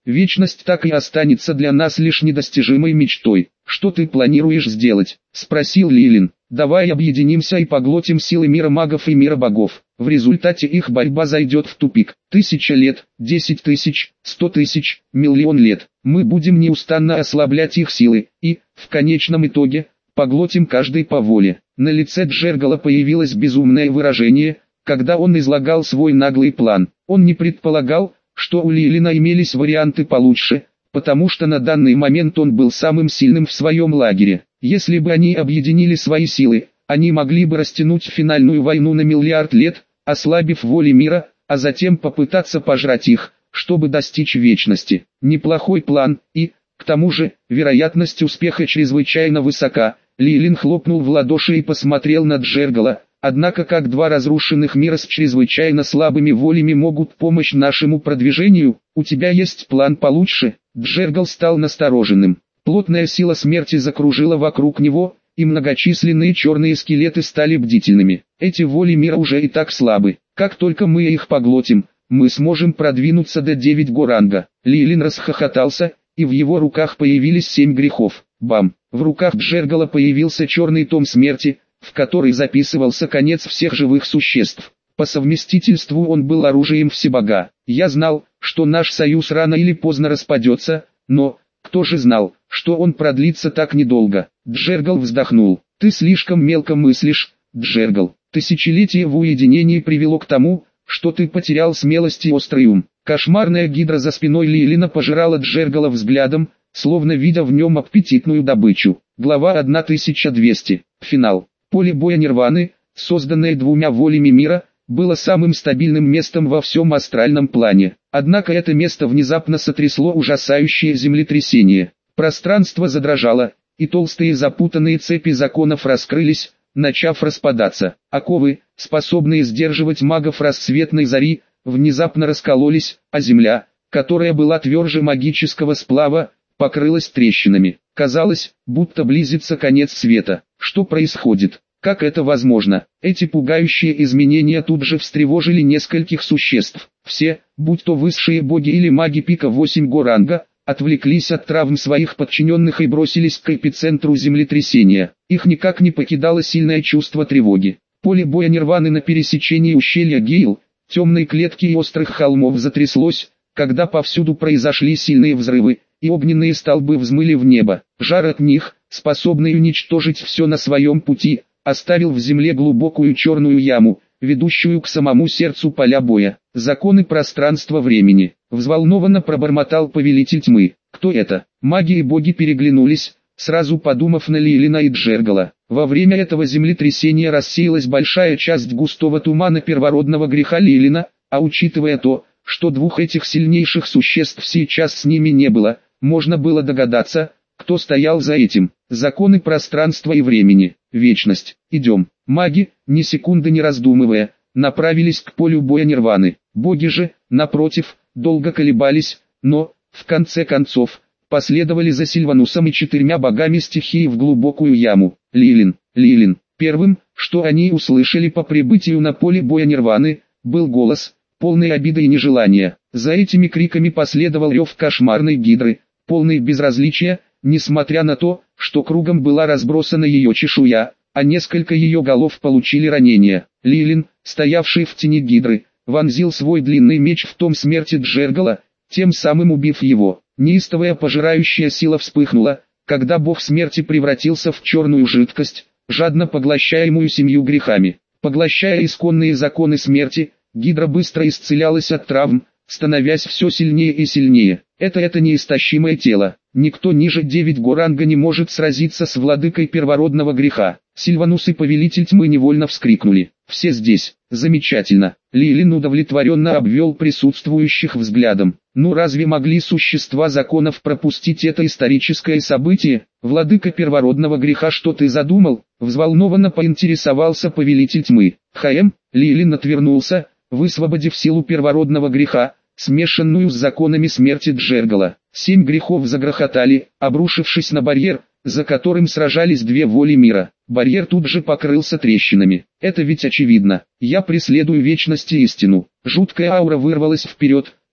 Вечность так и останется для нас лишь недостижимой мечтой. Что ты планируешь сделать? Спросил Лилин. Давай объединимся и поглотим силы мира магов и мира богов. В результате их борьба зайдет в тупик. Тысяча лет, десять тысяч, сто тысяч, миллион лет. Мы будем неустанно ослаблять их силы, и, в конечном итоге, поглотим каждый по воле. На лице Джергала появилось безумное выражение, когда он излагал свой наглый план. Он не предполагал, что у Лилина имелись варианты получше, потому что на данный момент он был самым сильным в своем лагере. Если бы они объединили свои силы, они могли бы растянуть финальную войну на миллиард лет, ослабив воли мира, а затем попытаться пожрать их, чтобы достичь вечности. Неплохой план, и, к тому же, вероятность успеха чрезвычайно высока. Лилин хлопнул в ладоши и посмотрел на Джергала. Однако как два разрушенных мира с чрезвычайно слабыми волями могут помочь нашему продвижению? У тебя есть план получше? Джергал стал настороженным. Плотная сила смерти закружила вокруг него, и многочисленные черные скелеты стали бдительными. Эти воли мира уже и так слабы. Как только мы их поглотим, мы сможем продвинуться до девять горанга. Лилин расхохотался, и в его руках появились семь грехов. Бам! В руках Джергала появился черный том смерти, в который записывался конец всех живых существ. По совместительству он был оружием всебога. Я знал, что наш союз рано или поздно распадется, но, кто же знал, что он продлится так недолго? Джергал вздохнул. Ты слишком мелко мыслишь, Джергал. Тысячелетие в уединении привело к тому, что ты потерял смелость и острый ум. Кошмарная гидра за спиной Лилина пожирала Джергала взглядом, словно видя в нем аппетитную добычу. Глава тысяча двести. Финал. Поле боя Нирваны, созданное двумя волями мира, было самым стабильным местом во всем астральном плане. Однако это место внезапно сотрясло ужасающее землетрясение. Пространство задрожало, и толстые запутанные цепи законов раскрылись, начав распадаться. Оковы, способные сдерживать магов рассветной зари, внезапно раскололись, а земля, которая была тверже магического сплава, покрылась трещинами. Казалось, будто близится конец света. Что происходит? Как это возможно? Эти пугающие изменения тут же встревожили нескольких существ. Все, будь то высшие боги или маги пика восемь горанга, отвлеклись от травм своих подчиненных и бросились к эпицентру землетрясения. Их никак не покидало сильное чувство тревоги. Поле боя Нирваны на пересечении ущелья Гейл, темной клетки и острых холмов затряслось, когда повсюду произошли сильные взрывы, и огненные столбы взмыли в небо. Жар от них, способный уничтожить все на своем пути, оставил в земле глубокую черную яму, ведущую к самому сердцу поля боя. Законы пространства-времени. Взволнованно пробормотал повелитель тьмы. Кто это? Маги и боги переглянулись, сразу подумав на Лилина и Джергала. Во время этого землетрясения рассеялась большая часть густого тумана первородного греха Лилина, а учитывая то, что двух этих сильнейших существ сейчас с ними не было, можно было догадаться, кто стоял за этим. Законы пространства и времени. Вечность. Идем. Маги, ни секунды не раздумывая, направились к полю боя Нирваны. Боги же, напротив, долго колебались, но, в конце концов, последовали за Сильванусом и четырьмя богами стихии в глубокую яму. Лилин, Лилин. Первым, что они услышали по прибытию на поле боя Нирваны, был голос, полный обиды и нежелания. За этими криками последовал рев кошмарной гидры, полный безразличия, несмотря на то, что кругом была разбросана ее чешуя, а несколько ее голов получили ранения. Лилин, стоявший в тени гидры, вонзил свой длинный меч в том смерти Джергала, тем самым убив его. Неистовая пожирающая сила вспыхнула, когда бог смерти превратился в черную жидкость, жадно поглощаемую семью грехами. Поглощая исконные законы смерти, гидра быстро исцелялась от травм, становясь все сильнее и сильнее. Это это неистощимое тело. Никто ниже девять горанга не может сразиться с владыкой первородного греха. Сильванус и повелитель тьмы невольно вскрикнули. Все здесь. Замечательно. Лилин удовлетворенно обвел присутствующих взглядом. Ну разве могли существа законов пропустить это историческое событие? Владыка первородного греха, что ты задумал? Взволнованно поинтересовался повелитель тьмы. Хаем, Лилин отвернулся, высвободив силу первородного греха, смешанную с законами смерти Джергала. Семь грехов загрохотали, обрушившись на барьер, за которым сражались две воли мира. Барьер тут же покрылся трещинами. Это ведь очевидно. Я преследую вечность и истину. Жуткая аура вырвалась вперед,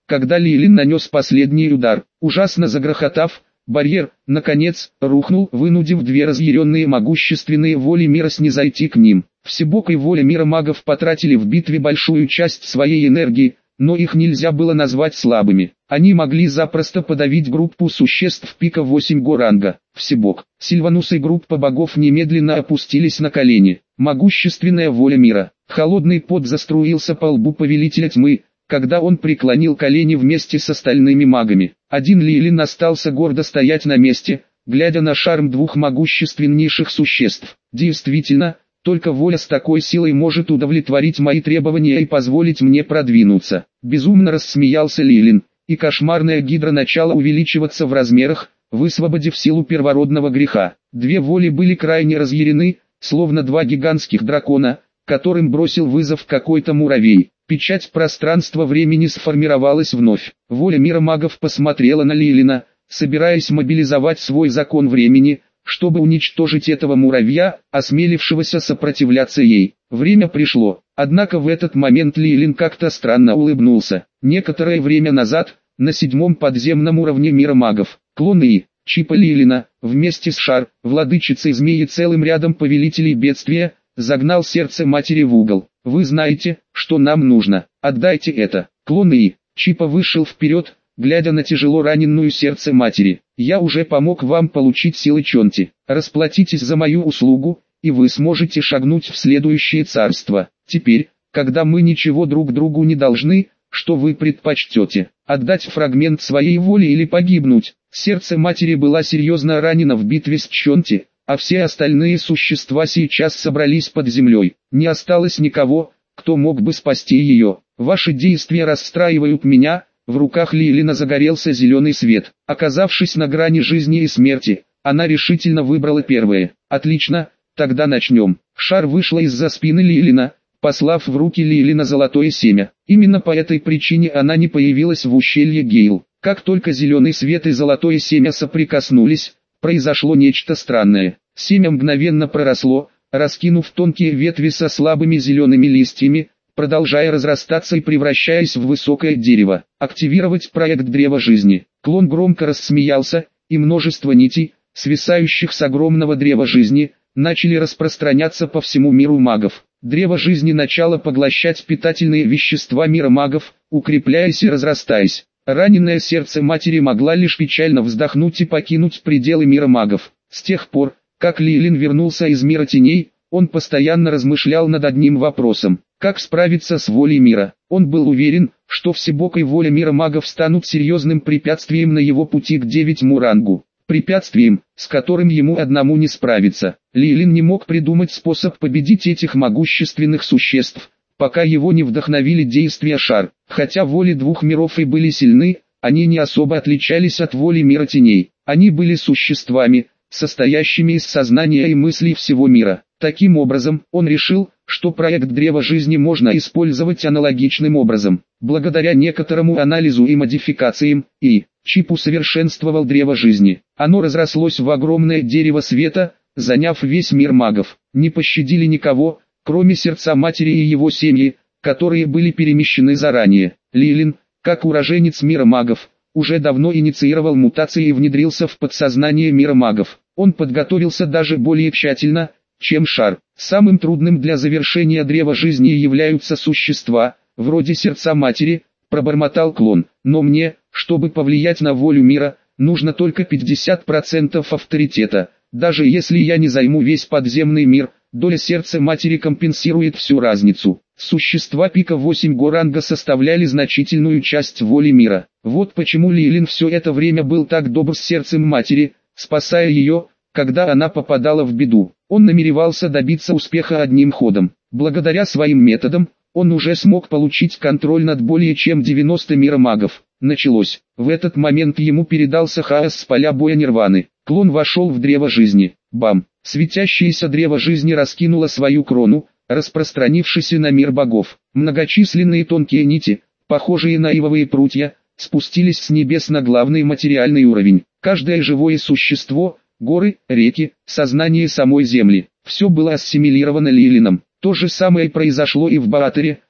когда Лилин нанес последний удар. Ужасно загрохотав, барьер, наконец, рухнул, вынудив две разъяренные могущественные воли мира снизойти к ним. Всебокой воля мира магов потратили в битве большую часть своей энергии, но их нельзя было назвать слабыми. Они могли запросто подавить группу существ пика восемь го ранга. Всебок, Сильванус и группа богов немедленно опустились на колени. Могущественная воля мира. Холодный пот заструился по лбу повелителя тьмы, когда он преклонил колени вместе с остальными магами. Один Лилин остался гордо стоять на месте, глядя на шарм двух могущественнейших существ. Действительно, только воля с такой силой может удовлетворить мои требования и позволить мне продвинуться. Безумно рассмеялся Лилин, и кошмарная гидра начала увеличиваться в размерах, высвободив силу первородного греха. Две воли были крайне разъярены, словно два гигантских дракона, которым бросил вызов какой-то муравей. Печать пространства-времени сформировалась вновь. Воля мира магов посмотрела на Лилина, собираясь мобилизовать свой закон времени, чтобы уничтожить этого муравья, осмелившегося сопротивляться ей. Время пришло, однако в этот момент Лилин как-то странно улыбнулся. Некоторое время назад, на седьмом подземном уровне мира магов, клон И, Чипа Лилина, вместе с Шар, владычицей змеи целым рядом повелителей бедствия, загнал сердце матери в угол. Вы знаете, что нам нужно, отдайте это. Клон И, Чипа вышел вперед, глядя на тяжело раненую сердце матери. Я уже помог вам получить силы Чонти. Расплатитесь за мою услугу, и вы сможете шагнуть в следующее царство. Теперь, когда мы ничего друг другу не должны, что вы предпочтете? Отдать фрагмент своей воли или погибнуть? Сердце матери было серьезно ранено в битве с Чонти, а все остальные существа сейчас собрались под землей. Не осталось никого, кто мог бы спасти ее. Ваши действия расстраивают меня. В руках Лилина загорелся зеленый свет. Оказавшись на грани жизни и смерти, она решительно выбрала первое. Отлично, тогда начнем. Шар вышла из-за спины Лилина, послав в руки Лилина золотое семя. Именно по этой причине она не появилась в ущелье Гейл. Как только зеленый свет и золотое семя соприкоснулись, произошло нечто странное. Семя мгновенно проросло, раскинув тонкие ветви со слабыми зелеными листьями, продолжая разрастаться и превращаясь в высокое дерево. Активировать проект Древа Жизни. Клон громко рассмеялся, и множество нитей, свисающих с огромного Древа Жизни, начали распространяться по всему миру магов. Древо Жизни начало поглощать питательные вещества мира магов, укрепляясь и разрастаясь. Раненое сердце матери могла лишь печально вздохнуть и покинуть пределы мира магов. С тех пор, как Лилин вернулся из мира теней, он постоянно размышлял над одним вопросом: как справиться с волей мира. Он был уверен, что всебокой воля мира магов станут серьезным препятствием на его пути к девятому рангу. Препятствием, с которым ему одному не справиться. Лилин не мог придумать способ победить этих могущественных существ, пока его не вдохновили действия Шар. Хотя воли двух миров и были сильны, они не особо отличались от воли мира теней. Они были существами, состоящими из сознания и мыслей всего мира. Таким образом, он решил, что проект Древа Жизни можно использовать аналогичным образом. Благодаря некоторому анализу и модификациям, И, Чип усовершенствовал Древо Жизни. Оно разрослось в огромное дерево света, заняв весь мир магов. Не пощадили никого, кроме сердца матери и его семьи, которые были перемещены заранее. Лилин, как уроженец мира магов, уже давно инициировал мутации и внедрился в подсознание мира магов. Он подготовился даже более тщательно, чем Шар. Самым трудным для завершения Древа Жизни являются существа, вроде сердца матери, пробормотал клон. Но мне, чтобы повлиять на волю мира, нужно только пятьдесят процентов авторитета. Даже если я не займу весь подземный мир, доля сердца матери компенсирует всю разницу. Существа пика восемь го ранга составляли значительную часть воли мира. Вот почему Лилин все это время был так добр с сердцем матери, спасая ее, когда она попадала в беду. Он намеревался добиться успеха одним ходом. Благодаря своим методам, он уже смог получить контроль над более чем девяноста мира магов. Началось. В этот момент ему передался хаос с поля боя Нирваны. Клон вошел в Древо Жизни. Бам! Светящееся Древо Жизни раскинуло свою крону, распространившись на мир богов. Многочисленные тонкие нити, похожие на ивовые прутья, спустились с небес на главный материальный уровень. Каждое живое существо, горы, реки, сознание самой Земли, все было ассимилировано Лилином. То же самое произошло и в Баатере,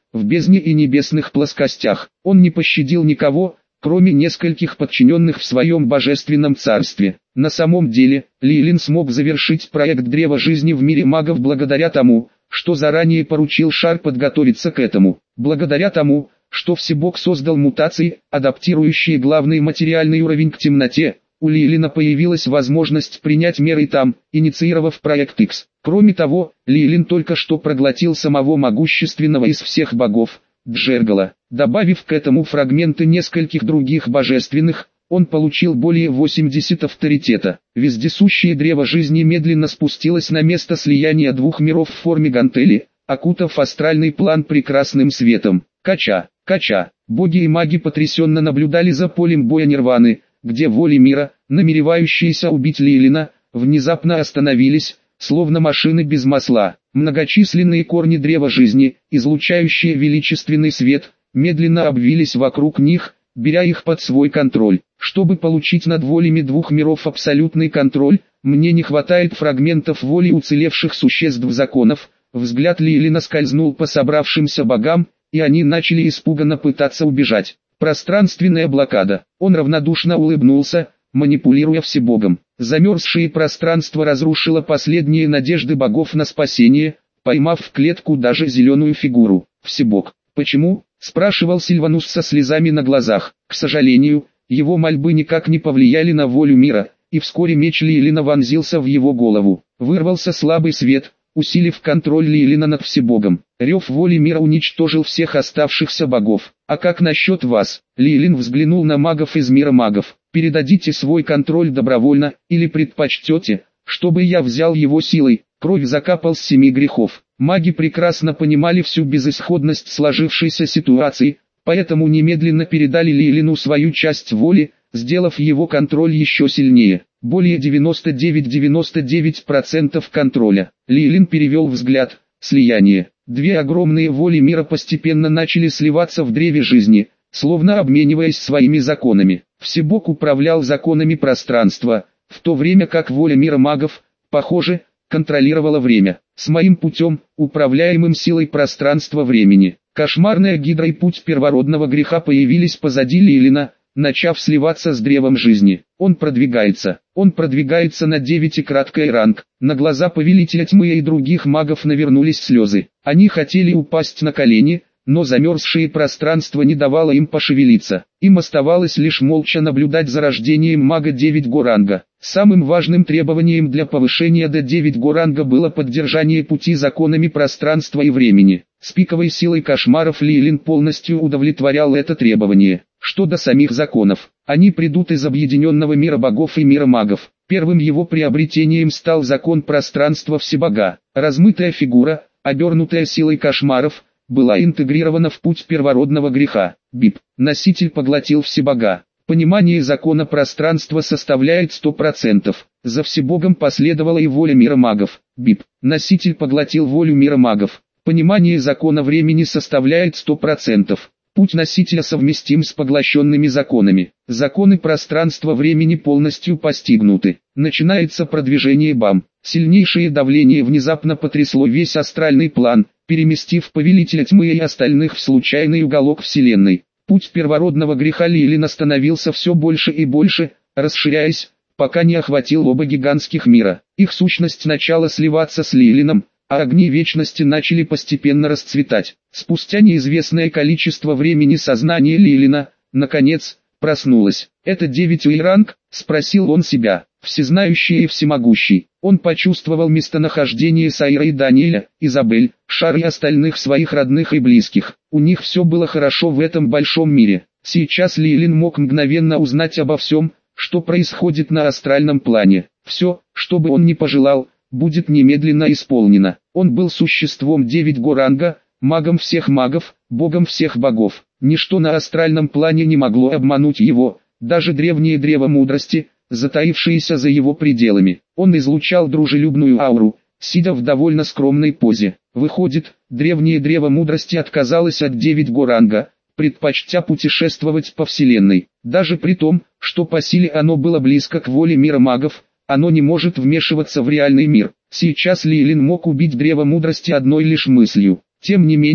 в бездне и небесных плоскостях. Он не пощадил никого, кроме нескольких подчиненных в своем божественном царстве. На самом деле, Лилин смог завершить проект Древа Жизни в мире магов благодаря тому, что заранее поручил Шар подготовиться к этому. Благодаря тому, что Всебог создал мутации, адаптирующие главный материальный уровень к темноте, у Лилина появилась возможность принять меры там, инициировав проект X. Кроме того, Лилин только что проглотил самого могущественного из всех богов, Джергала. Добавив к этому фрагменты нескольких других божественных, он получил более восьмидесяти авторитета. Вездесущее Древо Жизни медленно спустилось на место слияния двух миров в форме гантели, окутав астральный план прекрасным светом. Кача, кача, боги и маги потрясенно наблюдали за полем боя Нирваны, где воли мира, намеревающиеся убить Лилина, внезапно остановились, словно машины без масла. Многочисленные корни Древа Жизни, излучающие величественный свет, медленно обвились вокруг них, беря их под свой контроль. Чтобы получить над волями двух миров абсолютный контроль, мне не хватает фрагментов воли уцелевших существ законов. Взгляд Лилина скользнул по собравшимся богам, и они начали испуганно пытаться убежать. Пространственная блокада. Он равнодушно улыбнулся, манипулируя Всебогом. Замерзшее пространство разрушило последние надежды богов на спасение, поймав в клетку даже зеленую фигуру. Всебог. «Почему?» – спрашивал Сильванус со слезами на глазах. К сожалению, его мольбы никак не повлияли на волю мира, и вскоре меч Лилина вонзился в его голову. Вырвался слабый свет, усилив контроль Лилина над Всебогом. Рев воли мира уничтожил всех оставшихся богов. «А как насчет вас?» Лилин взглянул на магов из мира магов. «Передадите свой контроль добровольно, или предпочтете, чтобы я взял его силой?» Кровь закапал с семи грехов. Маги прекрасно понимали всю безысходность сложившейся ситуации, поэтому немедленно передали Лилину свою часть воли, сделав его контроль еще сильнее. Более девяносто девять целых девяносто девять сотых процента контроля. Лилин перевел взгляд. Слияние. Две огромные воли мира постепенно начали сливаться в Древе Жизни, словно обмениваясь своими законами. Всебог управлял законами пространства, в то время как воля мира магов, похоже, контролировала время. С моим путем, управляемым силой пространства-времени, кошмарная гидра и путь первородного греха появились позади Лилина, начав сливаться с Древом Жизни. Он продвигается, он продвигается на девятикратный ранг. На глаза повелителя тьмы и других магов навернулись слезы. Они хотели упасть на колени, но замерзшее пространство не давало им пошевелиться. Им оставалось лишь молча наблюдать за рождением мага девятого ранга. Самым важным требованием для повышения до девятого ранга было поддержание пути законами пространства и времени. С пиковой силой кошмаров Лилин полностью удовлетворял это требование. Что до самих законов, они придут из объединенного мира богов и мира магов. Первым его приобретением стал закон пространства Всебога. Размытая фигура, обернутая силой кошмаров, была интегрирована в путь первородного греха. Бип. Носитель поглотил Всебога. Понимание закона пространства составляет сто процентов. За Всебогом последовала и воля мира магов. Бип. Носитель поглотил волю мира магов. Понимание закона времени составляет сто процентов. Путь носителя совместим с поглощенными законами. Законы пространства-времени полностью постигнуты. Начинается продвижение БАМ. Сильнейшее давление внезапно потрясло весь астральный план, переместив повелителя тьмы и остальных в случайный уголок Вселенной. Путь первородного греха Лилина становился все больше и больше, расширяясь, пока не охватил оба гигантских мира. Их сущность начала сливаться с Лилином, а огни вечности начали постепенно расцветать. Спустя неизвестное количество времени сознание Лилина, наконец, проснулось. «Это девятый ранг?» – спросил он себя. Всезнающий и всемогущий. Он почувствовал местонахождение Сайры и Даниэля, Изабель, Шар и остальных своих родных и близких. У них все было хорошо в этом большом мире. Сейчас Лилин мог мгновенно узнать обо всем, что происходит на астральном плане. Все, что бы он ни пожелал, будет немедленно исполнено. Он был существом девятого ранга, магом всех магов, богом всех богов. Ничто на астральном плане не могло обмануть его, даже древнее древо мудрости, затаившееся за его пределами. Он излучал дружелюбную ауру, сидя в довольно скромной позе. Выходит, древнее древо мудрости отказалось от девятого ранга, предпочтя путешествовать по вселенной. Даже при том, что по силе оно было близко к воле мира магов, оно не может вмешиваться в реальный мир. Сейчас Лилин мог убить древо мудрости одной лишь мыслью. Тем не менее,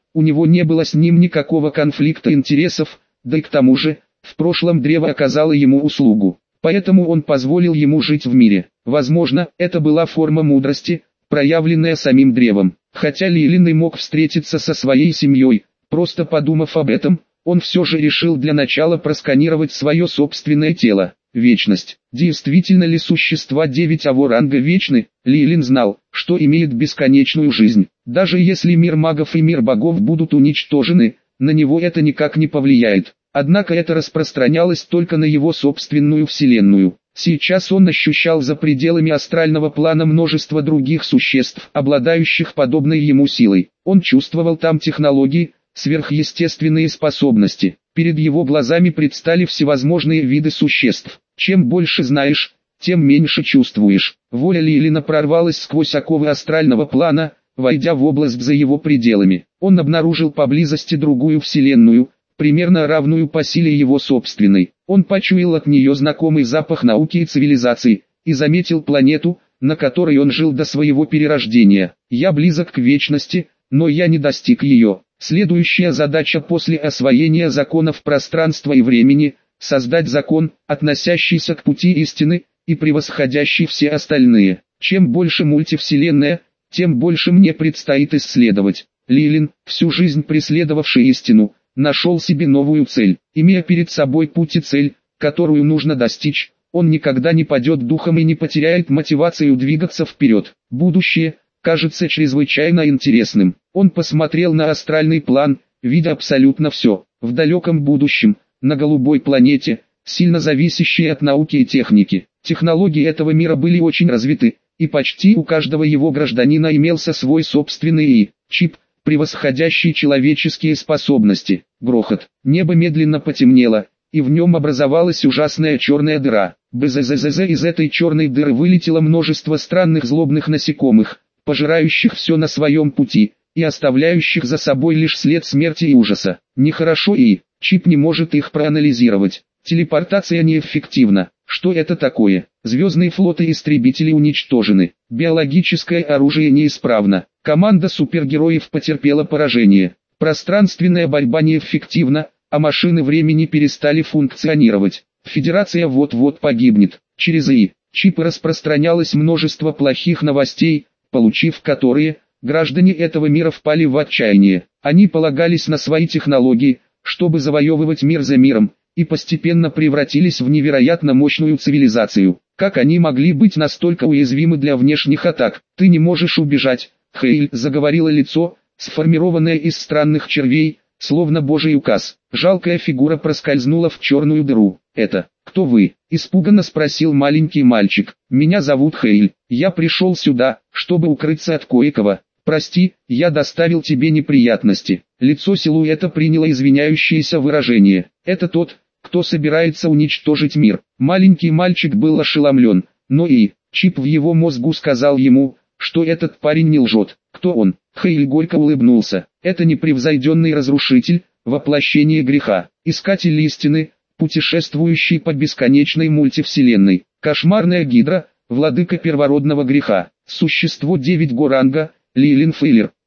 у него не было с ним никакого конфликта интересов, да и к тому же, в прошлом древо оказало ему услугу. Поэтому он позволил ему жить в мире. Возможно, это была форма мудрости, проявленная самим древом. Хотя Лилин и мог встретиться со своей семьей, просто подумав об этом, он все же решил для начала просканировать свое собственное тело. Вечность. Действительно ли существа девятого ранга вечны? Лилин знал, что имеет бесконечную жизнь. Даже если мир магов и мир богов будут уничтожены, на него это никак не повлияет. Однако это распространялось только на его собственную вселенную. Сейчас он ощущал за пределами астрального плана множество других существ, обладающих подобной ему силой. Он чувствовал там технологии, сверхъестественные способности. Перед его глазами предстали всевозможные виды существ. Чем больше знаешь, тем меньше чувствуешь. Воля Лилина прорвалась сквозь оковы астрального плана, войдя в область за его пределами. Он обнаружил поблизости другую вселенную, примерно равную по силе его собственной. Он почуял от нее знакомый запах науки и цивилизации, и заметил планету, на которой он жил до своего перерождения. Я близок к вечности, но я не достиг ее. Следующая задача после освоения законов пространства и времени – создать закон, относящийся к пути истины, и превосходящий все остальные. Чем больше мультивселенная, тем больше мне предстоит исследовать. Лилин, всю жизнь преследовавший истину, нашел себе новую цель. Имея перед собой путь и цель, которую нужно достичь, он никогда не падет духом и не потеряет мотивацию двигаться вперед. Будущее кажется чрезвычайно интересным. Он посмотрел на астральный план, видя абсолютно все. В далеком будущем, на голубой планете, сильно зависящей от науки и техники. Технологии этого мира были очень развиты, и почти у каждого его гражданина имелся свой собственный И-чип, превосходящий человеческие способности. Грохот. Небо медленно потемнело, и в нем образовалась ужасная черная дыра. Бзззз из этой черной дыры вылетело множество странных злобных насекомых, пожирающих все на своем пути, и оставляющих за собой лишь след смерти и ужаса. Нехорошо, и чип не может их проанализировать. Телепортация неэффективна. Что это такое? Звездные флоты истребителей уничтожены. Биологическое оружие неисправно. Команда супергероев потерпела поражение. Пространственная борьба неэффективна, а машины времени перестали функционировать. Федерация вот-вот погибнет. Через И-чипы распространялось множество плохих новостей, получив которые, граждане этого мира впали в отчаяние. Они полагались на свои технологии, чтобы завоевывать мир за миром, и постепенно превратились в невероятно мощную цивилизацию. Как они могли быть настолько уязвимы для внешних атак? Ты не можешь убежать, Хейль, заговорило лицо, сформированное из странных червей, словно божий указ. Жалкая фигура проскользнула в черную дыру. «Это, кто вы?» – испуганно спросил маленький мальчик. «Меня зовут Хейль, я пришел сюда, чтобы укрыться от кое-кого. Прости, я доставил тебе неприятности». Лицо силуэта приняло извиняющееся выражение. «Это тот, кто собирается уничтожить мир». Маленький мальчик был ошеломлен, но и чип в его мозгу сказал ему, что этот парень не лжет. Кто он? Хейль горько улыбнулся. Это непревзойденный разрушитель, воплощение греха, искатель истины, путешествующий по бесконечной мультивселенной. Кошмарная гидра, владыка первородного греха. Существо девять го ранга, Лилин Фейлер.